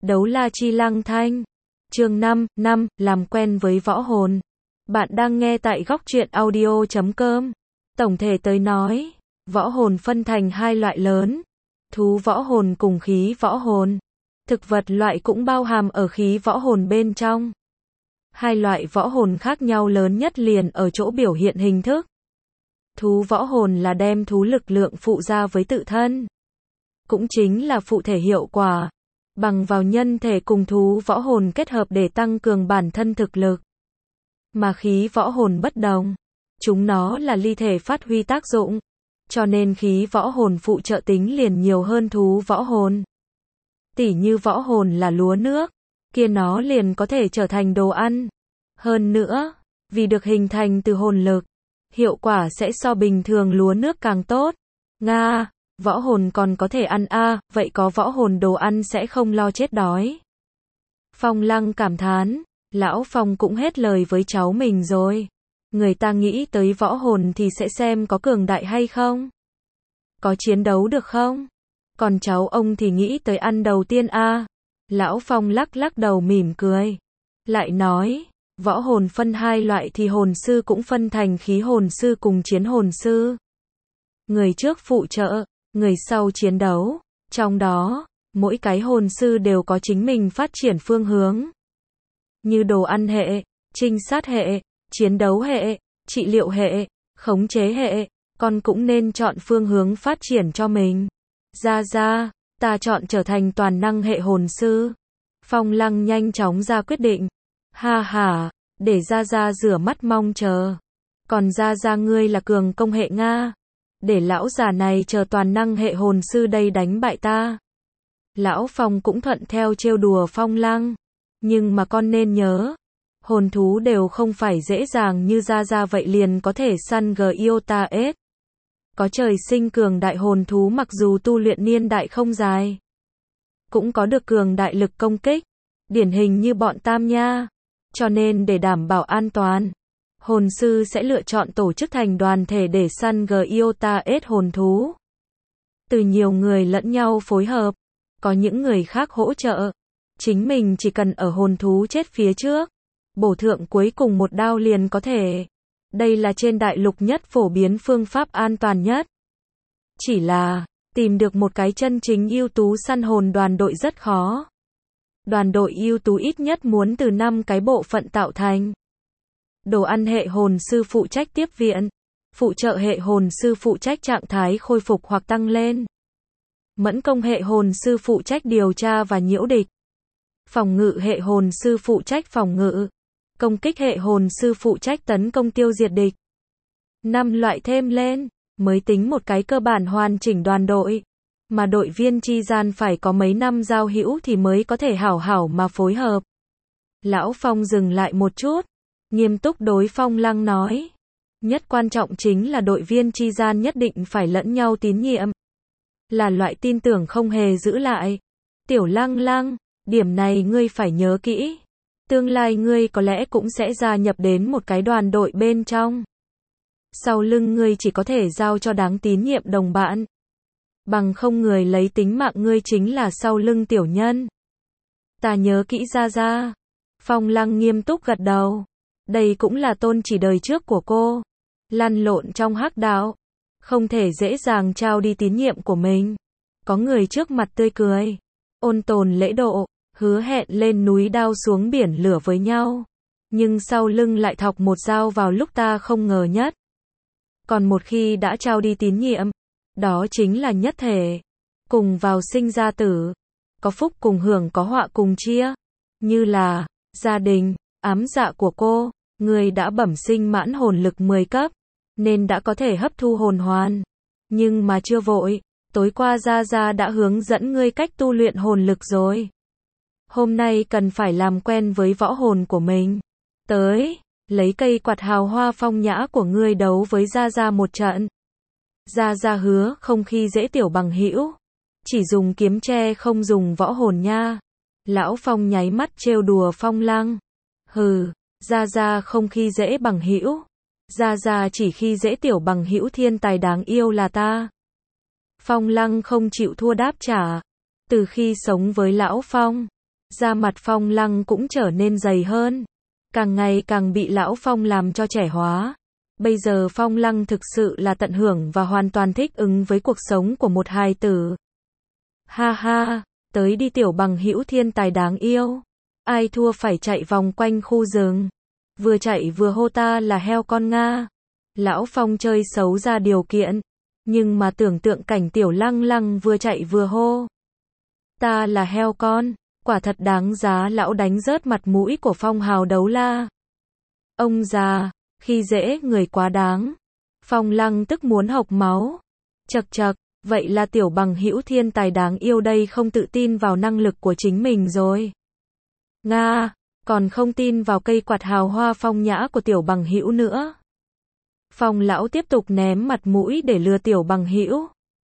Đấu la chi lăng thanh. Chương 5, làm quen với võ hồn. Bạn đang nghe tại góc truyện audio.com. Tổng thể tới nói, võ hồn phân thành hai loại lớn. Thú võ hồn cùng khí võ hồn. Thực vật loại cũng bao hàm ở khí võ hồn bên trong. Hai loại võ hồn khác nhau lớn nhất liền ở chỗ biểu hiện hình thức. Thú võ hồn là đem thú lực lượng phụ ra với tự thân. Cũng chính là phụ thể hiệu quả. Bằng vào nhân thể cùng thú võ hồn kết hợp để tăng cường bản thân thực lực. Mà khí võ hồn bất đồng. Chúng nó là ly thể phát huy tác dụng. Cho nên khí võ hồn phụ trợ tính liền nhiều hơn thú võ hồn. Tỉ như võ hồn là lúa nước, kia nó liền có thể trở thành đồ ăn. Hơn nữa, vì được hình thành từ hồn lực, hiệu quả sẽ so bình thường lúa nước càng tốt. Nga, võ hồn còn có thể ăn vậy có võ hồn đồ ăn sẽ không lo chết đói. Phong Lăng cảm thán, lão Phong cũng hết lời với cháu mình rồi. Người ta nghĩ tới võ hồn thì sẽ xem có cường đại hay không. Có chiến đấu được không? Còn cháu ông thì nghĩ tới ăn đầu tiên Lão Phong lắc lắc đầu mỉm cười. Lại nói, võ hồn phân hai loại thì hồn sư cũng phân thành khí hồn sư cùng chiến hồn sư. Người trước phụ trợ, người sau chiến đấu. Trong đó, mỗi cái hồn sư đều có chính mình phát triển phương hướng. Như đồ ăn hệ, trinh sát hệ, chiến đấu hệ, trị liệu hệ, khống chế hệ, con cũng nên chọn phương hướng phát triển cho mình. Ra, ta chọn trở thành toàn năng hệ hồn sư. Phong Lăng nhanh chóng ra quyết định. Ha, để ra rửa mắt mong chờ. Còn ra ngươi là cường công hệ Nga. Để lão già này chờ toàn năng hệ hồn sư đây đánh bại ta. Lão Phong cũng thuận theo trêu đùa Phong Lăng. Nhưng mà con nên nhớ, hồn thú đều không phải dễ dàng như ra vậy liền có thể săn Giota S. Có trời sinh cường đại hồn thú mặc dù tu luyện niên đại không dài. Cũng có được cường đại lực công kích. Điển hình như bọn Tam Nha. Cho nên để đảm bảo an toàn, hồn sư sẽ lựa chọn tổ chức thành đoàn thể để săn Giota S hồn thú. Từ nhiều người lẫn nhau phối hợp. Có những người khác hỗ trợ. Chính mình chỉ cần ở hồn thú chết phía trước. Bổ thượng cuối cùng một đao liền có thể. Đây là trên đại lục nhất phổ biến phương pháp an toàn nhất. Chỉ là, tìm được một cái chân chính ưu tú săn hồn đoàn đội rất khó. Đoàn đội ưu tú ít nhất muốn từ 5 cái bộ phận tạo thành. Đồ ăn hệ hồn sư phụ trách tiếp viện. Phụ trợ hệ hồn sư phụ trách trạng thái khôi phục hoặc tăng lên. Mẫn công hệ hồn sư phụ trách điều tra và nhiễu địch. Phòng ngự hệ hồn sư phụ trách phòng ngự. Công kích hệ hồn sư phụ trách tấn công tiêu diệt địch. 5 loại thêm lên, mới tính một cái cơ bản hoàn chỉnh đoàn đội. Mà đội viên chi gian phải có mấy năm giao hữu thì mới có thể hảo mà phối hợp. Lão Phong dừng lại một chút, nghiêm túc đối Phong Lăng nói. Nhất quan trọng chính là đội viên chi gian nhất định phải lẫn nhau tín nhiệm. Là loại tin tưởng không hề giữ lại. Tiểu Lăng, điểm này ngươi phải nhớ kỹ. Tương lai ngươi có lẽ cũng sẽ gia nhập đến một cái đoàn đội bên trong. Sau lưng ngươi chỉ có thể giao cho đáng tín nhiệm đồng bạn. Bằng không người lấy tính mạng ngươi chính là sau lưng tiểu nhân. Ta nhớ kỹ ra. Phong Lăng nghiêm túc gật đầu. Đây cũng là tôn chỉ đời trước của cô. Lăn lộn trong hắc đạo. Không thể dễ dàng trao đi tín nhiệm của mình. Có người trước mặt tươi cười. Ôn tồn lễ độ. Hứa hẹn lên núi đao xuống biển lửa với nhau. Nhưng sau lưng lại thọc một dao vào lúc ta không ngờ nhất. Còn một khi đã trao đi tín nhiệm, đó chính là nhất thể. Cùng vào sinh ra tử. Có phúc cùng hưởng có họa cùng chia. Như là, gia đình, ám dạ của cô, người đã bẩm sinh mãn hồn lực 10 cấp. Nên đã có thể hấp thu hồn hoàn. Nhưng mà chưa vội, tối qua Gia đã hướng dẫn ngươi cách tu luyện hồn lực rồi. Hôm nay cần phải làm quen với võ hồn của mình. Tới, lấy cây quạt hào hoa phong nhã của ngươi đấu với Gia một trận. Gia hứa không khi dễ tiểu bằng hữu. Chỉ dùng kiếm tre không dùng võ hồn nha. Lão Phong nháy mắt trêu đùa Phong Lăng. Hừ, Gia không khi dễ bằng hữu. Gia chỉ khi dễ tiểu bằng hữu thiên tài đáng yêu là ta. Phong Lăng không chịu thua đáp trả. Từ khi sống với Lão Phong, Da mặt Phong Lăng cũng trở nên dày hơn, càng ngày càng bị lão Phong làm cho trẻ hóa. Bây giờ Phong Lăng thực sự là tận hưởng và hoàn toàn thích ứng với cuộc sống của một hài tử. Ha ha, tới đi tiểu bằng hữu thiên tài đáng yêu. Ai thua phải chạy vòng quanh khu rừng. Vừa chạy vừa hô ta là heo con Nga. Lão Phong chơi xấu ra điều kiện. Nhưng mà tưởng tượng cảnh tiểu Lăng Lăng vừa chạy vừa hô ta là heo con, quả thật đáng giá lão đánh rớt mặt mũi của Phong Hào Đấu La. Ông già, khi dễ người quá đáng. Phong Lăng tức muốn hộc máu. Chậc chậc, vậy là tiểu bằng hữu thiên tài đáng yêu đây không tự tin vào năng lực của chính mình rồi. Nga, còn không tin vào cây quạt hào hoa phong nhã của tiểu bằng hữu nữa. Phong lão tiếp tục ném mặt mũi để lừa tiểu bằng hữu.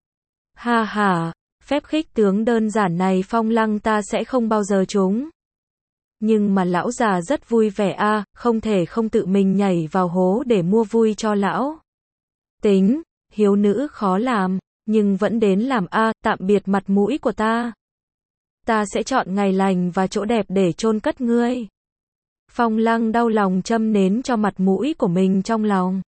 Ha ha, phép khích tướng đơn giản này Phong Lăng ta sẽ không bao giờ trúng. Nhưng mà lão già rất vui vẻ a, không thể không tự mình nhảy vào hố để mua vui cho lão. Tính, hiếu nữ khó làm, nhưng vẫn đến làm a, tạm biệt mặt mũi của ta. Ta sẽ chọn ngày lành và chỗ đẹp để chôn cất ngươi. Phong Lăng đau lòng châm nến cho mặt mũi của mình trong lòng.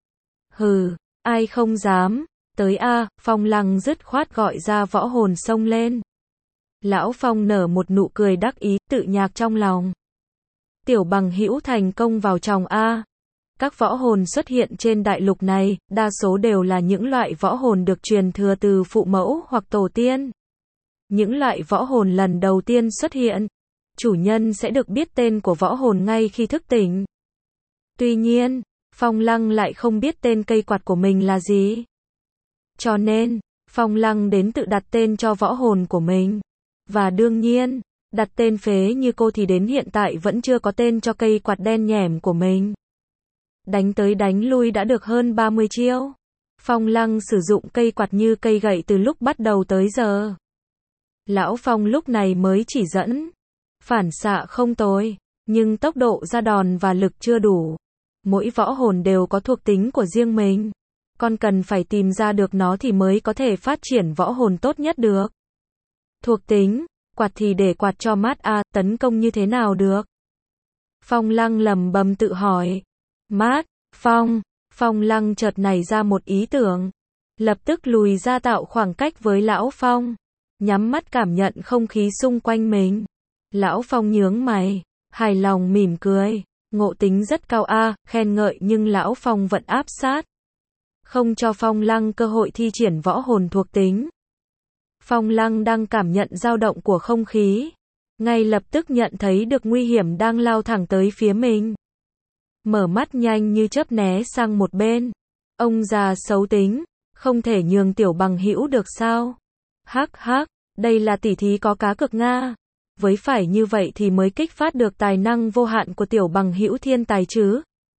Hừ, ai không dám, tới a, Phong Lăng dứt khoát gọi ra võ hồn xông lên. Lão Phong nở một nụ cười đắc ý, tự nhạc trong lòng. Tiểu bằng hữu thành công vào tròng a. Các võ hồn xuất hiện trên đại lục này, đa số đều là những loại võ hồn được truyền thừa từ phụ mẫu hoặc tổ tiên. Những loại võ hồn lần đầu tiên xuất hiện, chủ nhân sẽ được biết tên của võ hồn ngay khi thức tỉnh. Tuy nhiên, Phong Lăng lại không biết tên cây quạt của mình là gì. Cho nên, Phong Lăng đến tự đặt tên cho võ hồn của mình. Và đương nhiên, đặt tên phế như cô thì đến hiện tại vẫn chưa có tên cho cây quạt đen nhẻm của mình. Đánh tới đánh lui đã được hơn 30 chiêu. Phong Lăng sử dụng cây quạt như cây gậy từ lúc bắt đầu tới giờ. Lão Phong lúc này mới chỉ dẫn. Phản xạ không tồi, nhưng tốc độ ra đòn và lực chưa đủ. Mỗi võ hồn đều có thuộc tính của riêng mình. Con cần phải tìm ra được nó thì mới có thể phát triển võ hồn tốt nhất được. Thuộc tính, quạt thì để quạt cho mát a, tấn công như thế nào được? Phong Lăng lẩm bẩm tự hỏi. Mát, Phong Lăng chợt nảy ra một ý tưởng. Lập tức lùi ra tạo khoảng cách với Lão Phong. Nhắm mắt cảm nhận không khí xung quanh mình. Lão Phong nhướng mày, hài lòng mỉm cười. Ngộ tính rất cao a, khen ngợi nhưng Lão Phong vẫn áp sát. Không cho Phong Lăng cơ hội thi triển võ hồn thuộc tính. Phong Lăng đang cảm nhận dao động của không khí. Ngay lập tức nhận thấy được nguy hiểm đang lao thẳng tới phía mình. Mở mắt nhanh như chớp né sang một bên. Ông già xấu tính, không thể nhường tiểu bằng hữu được sao? Hắc hắc, đây là tỉ thí có cá cược Nga. Với phải như vậy thì mới kích phát được tài năng vô hạn của tiểu bằng hữu thiên tài chứ.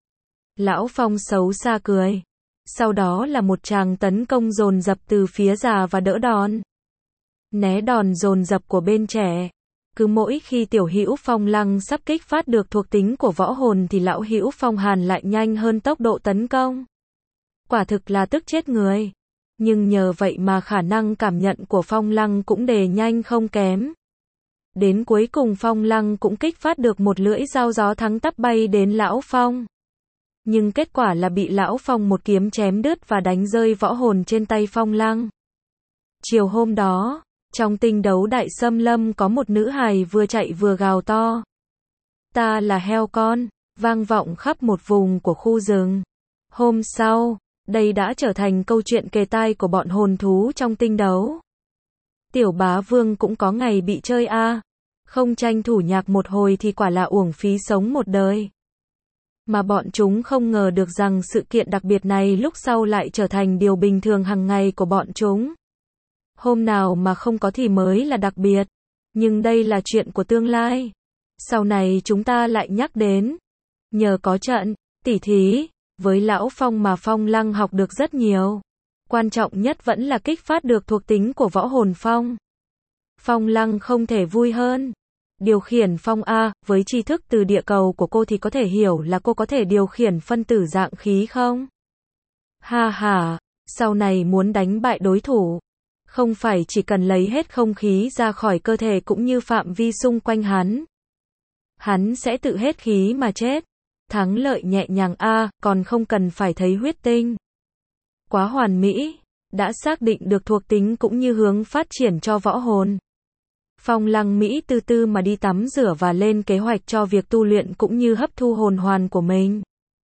Lão Phong xấu xa cười. Sau đó là một tràng tấn công dồn dập từ phía già và đỡ đòn. Né đòn dồn dập của bên trẻ. Cứ mỗi khi tiểu hữu Phong Lăng sắp kích phát được thuộc tính của võ hồn thì lão hữu Phong Hàn lại nhanh hơn tốc độ tấn công. Quả thực là tức chết người. Nhưng nhờ vậy mà khả năng cảm nhận của Phong Lăng cũng đề nhanh không kém. Đến cuối cùng Phong Lăng cũng kích phát được một lưỡi dao gió thắng tắp bay đến lão Phong. Nhưng kết quả là bị lão Phong một kiếm chém đứt và đánh rơi võ hồn trên tay Phong Lăng. Chiều hôm đó, trong tinh đấu đại xâm lâm có một nữ hài vừa chạy vừa gào to. Ta là heo con, vang vọng khắp một vùng của khu rừng. Hôm sau, đây đã trở thành câu chuyện kề tai của bọn hồn thú trong tinh đấu. Tiểu bá vương cũng có ngày bị chơi a, không tranh thủ nhạc một hồi thì quả là uổng phí sống một đời. Mà bọn chúng không ngờ được rằng sự kiện đặc biệt này lúc sau lại trở thành điều bình thường hàng ngày của bọn chúng. Hôm nào mà không có thì mới là đặc biệt. Nhưng đây là chuyện của tương lai. Sau này chúng ta lại nhắc đến. Nhờ có trận tỉ thí với lão Phong mà Phong Lăng học được rất nhiều. Quan trọng nhất vẫn là kích phát được thuộc tính của võ hồn Phong. Phong Lăng không thể vui hơn. Điều khiển Phong A, với tri thức từ địa cầu của cô thì có thể hiểu là cô có thể điều khiển phân tử dạng khí không? Ha ha, sau này muốn đánh bại đối thủ, Không phải chỉ cần lấy hết không khí ra khỏi cơ thể cũng như phạm vi xung quanh hắn sẽ tự hết khí mà chết. Thắng lợi nhẹ nhàng còn không cần phải thấy huyết tinh. Quá hoàn mỹ, đã xác định được thuộc tính cũng như hướng phát triển cho võ hồn. Phong Lăng Mỹ từ từ mà đi tắm rửa và lên kế hoạch cho việc tu luyện cũng như hấp thu hồn hoàn của mình.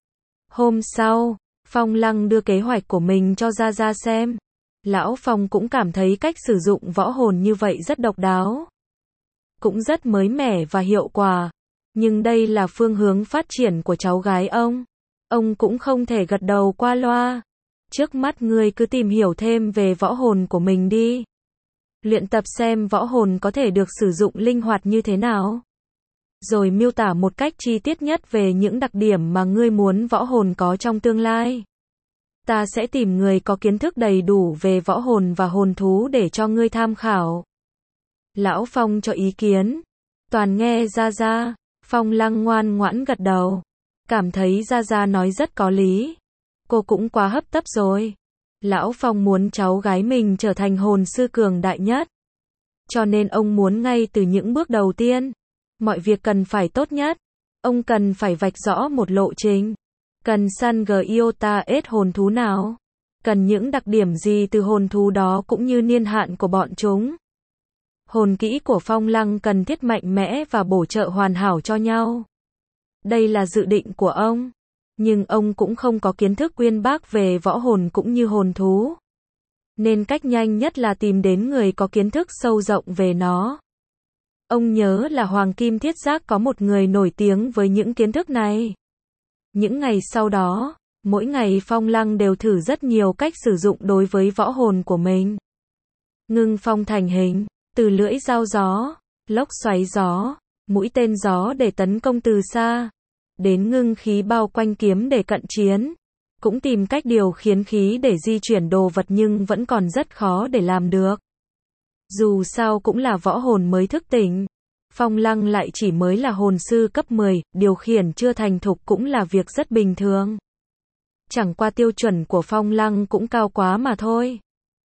Hôm sau, Phong Lăng đưa kế hoạch của mình cho Gia Gia xem. Lão Phong cũng cảm thấy cách sử dụng võ hồn như vậy rất độc đáo. Cũng rất mới mẻ và hiệu quả. Nhưng đây là phương hướng phát triển của cháu gái ông. Ông cũng không thể gật đầu qua loa. Trước mắt ngươi cứ tìm hiểu thêm về võ hồn của mình đi. Luyện tập xem võ hồn có thể được sử dụng linh hoạt như thế nào. Rồi miêu tả một cách chi tiết nhất về những đặc điểm mà ngươi muốn võ hồn có trong tương lai. Ta sẽ tìm người có kiến thức đầy đủ về võ hồn và hồn thú để cho ngươi tham khảo. Lão Phong cho ý kiến. Toàn nghe Gia Gia. Phong Lăng ngoan ngoãn gật đầu. Cảm thấy Gia Gia nói rất có lý. Cô cũng quá hấp tấp rồi. Lão Phong muốn cháu gái mình trở thành hồn sư cường đại nhất. Cho nên ông muốn ngay từ những bước đầu tiên. Mọi việc cần phải tốt nhất. Ông cần phải vạch rõ một lộ trình. Cần săn Giota S hồn thú nào? Cần những đặc điểm gì từ hồn thú đó cũng như niên hạn của bọn chúng? Hồn kỹ của Phong Lăng cần thiết mạnh mẽ và bổ trợ hoàn hảo cho nhau. Đây là dự định của ông. Nhưng ông cũng không có kiến thức uyên bác về võ hồn cũng như hồn thú. Nên cách nhanh nhất là tìm đến người có kiến thức sâu rộng về nó. Ông nhớ là Hoàng Kim Thiết Giác có một người nổi tiếng với những kiến thức này. Những ngày sau đó, mỗi ngày Phong Lăng đều thử rất nhiều cách sử dụng đối với võ hồn của mình. Ngưng phong thành hình, từ lưỡi dao gió, lốc xoáy gió, mũi tên gió để tấn công từ xa, đến ngưng khí bao quanh kiếm để cận chiến. Cũng tìm cách điều khiển khí để di chuyển đồ vật nhưng vẫn còn rất khó để làm được. Dù sao cũng là võ hồn mới thức tỉnh. Phong Lăng lại chỉ mới là hồn sư cấp 10, điều khiển chưa thành thục cũng là việc rất bình thường. Chẳng qua tiêu chuẩn của Phong Lăng cũng cao quá mà thôi.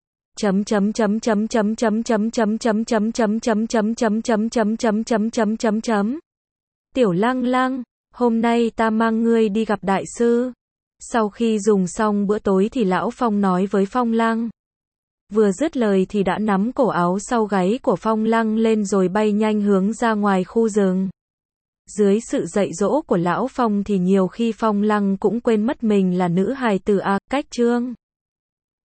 Tiểu Lăng Lăng, hôm nay ta mang ngươi đi gặp đại sư. Sau khi dùng xong bữa tối thì lão Phong nói với Phong Lăng. Vừa dứt lời thì đã nắm cổ áo sau gáy của Phong Lăng lên rồi bay nhanh hướng ra ngoài khu rừng. Dưới sự dạy dỗ của lão Phong thì nhiều khi Phong Lăng cũng quên mất mình là nữ hài tử cách chương.